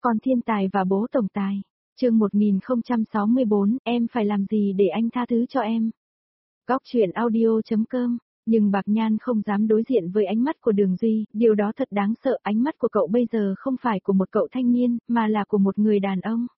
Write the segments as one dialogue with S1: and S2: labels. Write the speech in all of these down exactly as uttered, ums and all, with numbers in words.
S1: Con thiên tài và bố tổng tài. Chương một nghìn không trăm sáu mươi bốn, em phải làm gì để anh tha thứ cho em? Góc truyện audio.com. Nhưng Bạc Nhan không dám đối diện với ánh mắt của Đường Duy, điều đó thật đáng sợ, ánh mắt của cậu bây giờ không phải của một cậu thanh niên, mà là của một người đàn ông.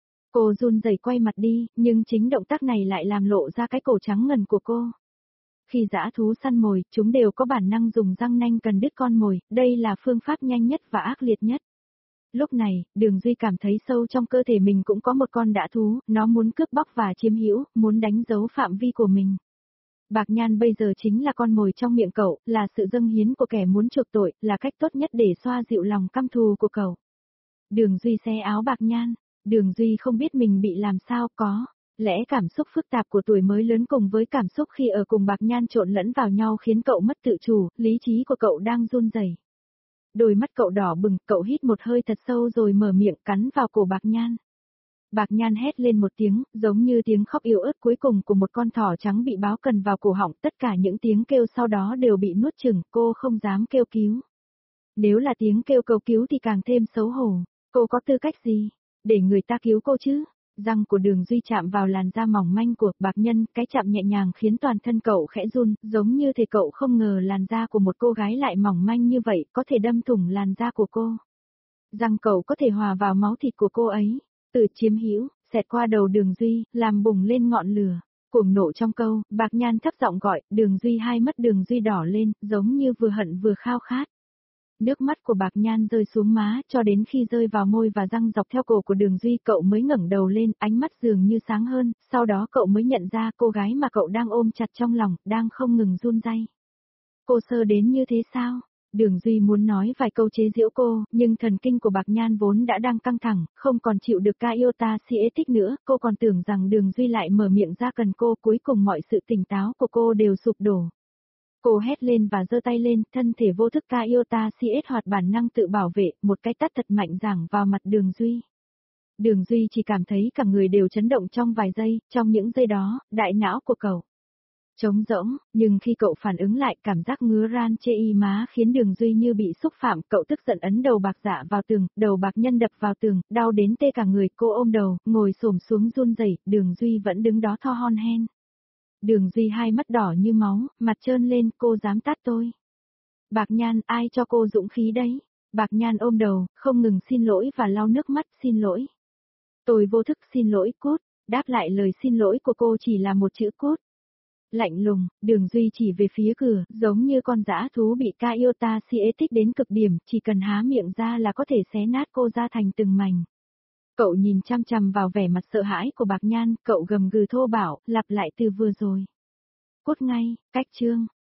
S1: Cô run rẩy quay mặt đi, nhưng chính động tác này lại làm lộ ra cái cổ trắng ngần của cô. Khi dã thú săn mồi, chúng đều có bản năng dùng răng nanh cần đứt con mồi, đây là phương pháp nhanh nhất và ác liệt nhất. Lúc này, Đường Duy cảm thấy sâu trong cơ thể mình cũng có một con dã thú, nó muốn cướp bóc và chiếm hữu, muốn đánh dấu phạm vi của mình. Bạc Nhan bây giờ chính là con mồi trong miệng cậu, là sự dâng hiến của kẻ muốn chuộc tội, là cách tốt nhất để xoa dịu lòng căm thù của cậu. Đường Duy xé áo Bạc Nhan, Đường Duy không biết mình bị làm sao, có lẽ cảm xúc phức tạp của tuổi mới lớn cùng với cảm xúc khi ở cùng Bạc Nhan trộn lẫn vào nhau khiến cậu mất tự chủ, lý trí của cậu đang run rẩy. Đôi mắt cậu đỏ bừng, cậu hít một hơi thật sâu rồi mở miệng cắn vào cổ Bạc Nhan. Bạc Nhan hét lên một tiếng, giống như tiếng khóc yếu ớt cuối cùng của một con thỏ trắng bị báo cần vào cổ họng, tất cả những tiếng kêu sau đó đều bị nuốt chửng, cô không dám kêu cứu. Nếu là tiếng kêu cầu cứu thì càng thêm xấu hổ, cô có tư cách gì để người ta cứu cô chứ? Răng của Đường Duy chạm vào làn da mỏng manh của Bạc Nhân, cái chạm nhẹ nhàng khiến toàn thân cậu khẽ run, giống như thể cậu không ngờ làn da của một cô gái lại mỏng manh như vậy, có thể đâm thủng làn da của cô. Răng cậu có thể hòa vào máu thịt của cô ấy, từ chiếm hữu, xẹt qua đầu Đường Duy, làm bùng lên ngọn lửa. Cuồng nộ trong câu, Bạc Nhan thấp giọng gọi, Đường Duy, hai mắt Đường Duy đỏ lên, giống như vừa hận vừa khao khát. Nước mắt của Bạc Nhan rơi xuống má, cho đến khi rơi vào môi và răng dọc theo cổ của Đường Duy, cậu mới ngẩng đầu lên, ánh mắt dường như sáng hơn, sau đó cậu mới nhận ra cô gái mà cậu đang ôm chặt trong lòng, đang không ngừng run rẩy. Cô sơ đến như thế sao? Đường Duy muốn nói vài câu chế giễu cô, nhưng thần kinh của Bạc Nhan vốn đã đang căng thẳng, không còn chịu được ca yêu ta si ế tích nữa, cô còn tưởng rằng Đường Duy lại mở miệng ra cần cô, cuối cùng mọi sự tỉnh táo của cô đều sụp đổ. Cô hét lên và giơ tay lên, thân thể vô thức ca yêu ta si ết hoạt bản năng tự bảo vệ, một cái tát thật mạnh giáng vào mặt Đường Duy. Đường Duy chỉ cảm thấy cả người đều chấn động trong vài giây, trong những giây đó, đại não của cậu trống rỗng, nhưng khi cậu phản ứng lại, cảm giác ngứa ran chê y má khiến Đường Duy như bị xúc phạm, cậu tức giận ấn đầu Bạc Dạ vào tường, đầu Bạc Nhân đập vào tường, đau đến tê cả người, cô ôm đầu, ngồi xổm xuống run rẩy, Đường Duy vẫn đứng đó tho hon hen. Đường Duy hai mắt đỏ như máu, mặt trơn lên, cô dám tát tôi. Bạc Nhan, ai cho cô dũng khí đấy? Bạc Nhan ôm đầu, không ngừng xin lỗi và lau nước mắt, xin lỗi. Tôi vô thức xin lỗi, cút, đáp lại lời xin lỗi của cô chỉ là một chữ cút. Lạnh lùng, Đường Duy chỉ về phía cửa, giống như con dã thú bị ca yêu ta si ế tích đến cực điểm, chỉ cần há miệng ra là có thể xé nát cô ra thành từng mảnh. Cậu nhìn chăm chăm vào vẻ mặt sợ hãi của Bạc Nhan, cậu gầm gừ thô bạo, lặp lại từ vừa rồi. Cút ngay, cách chương.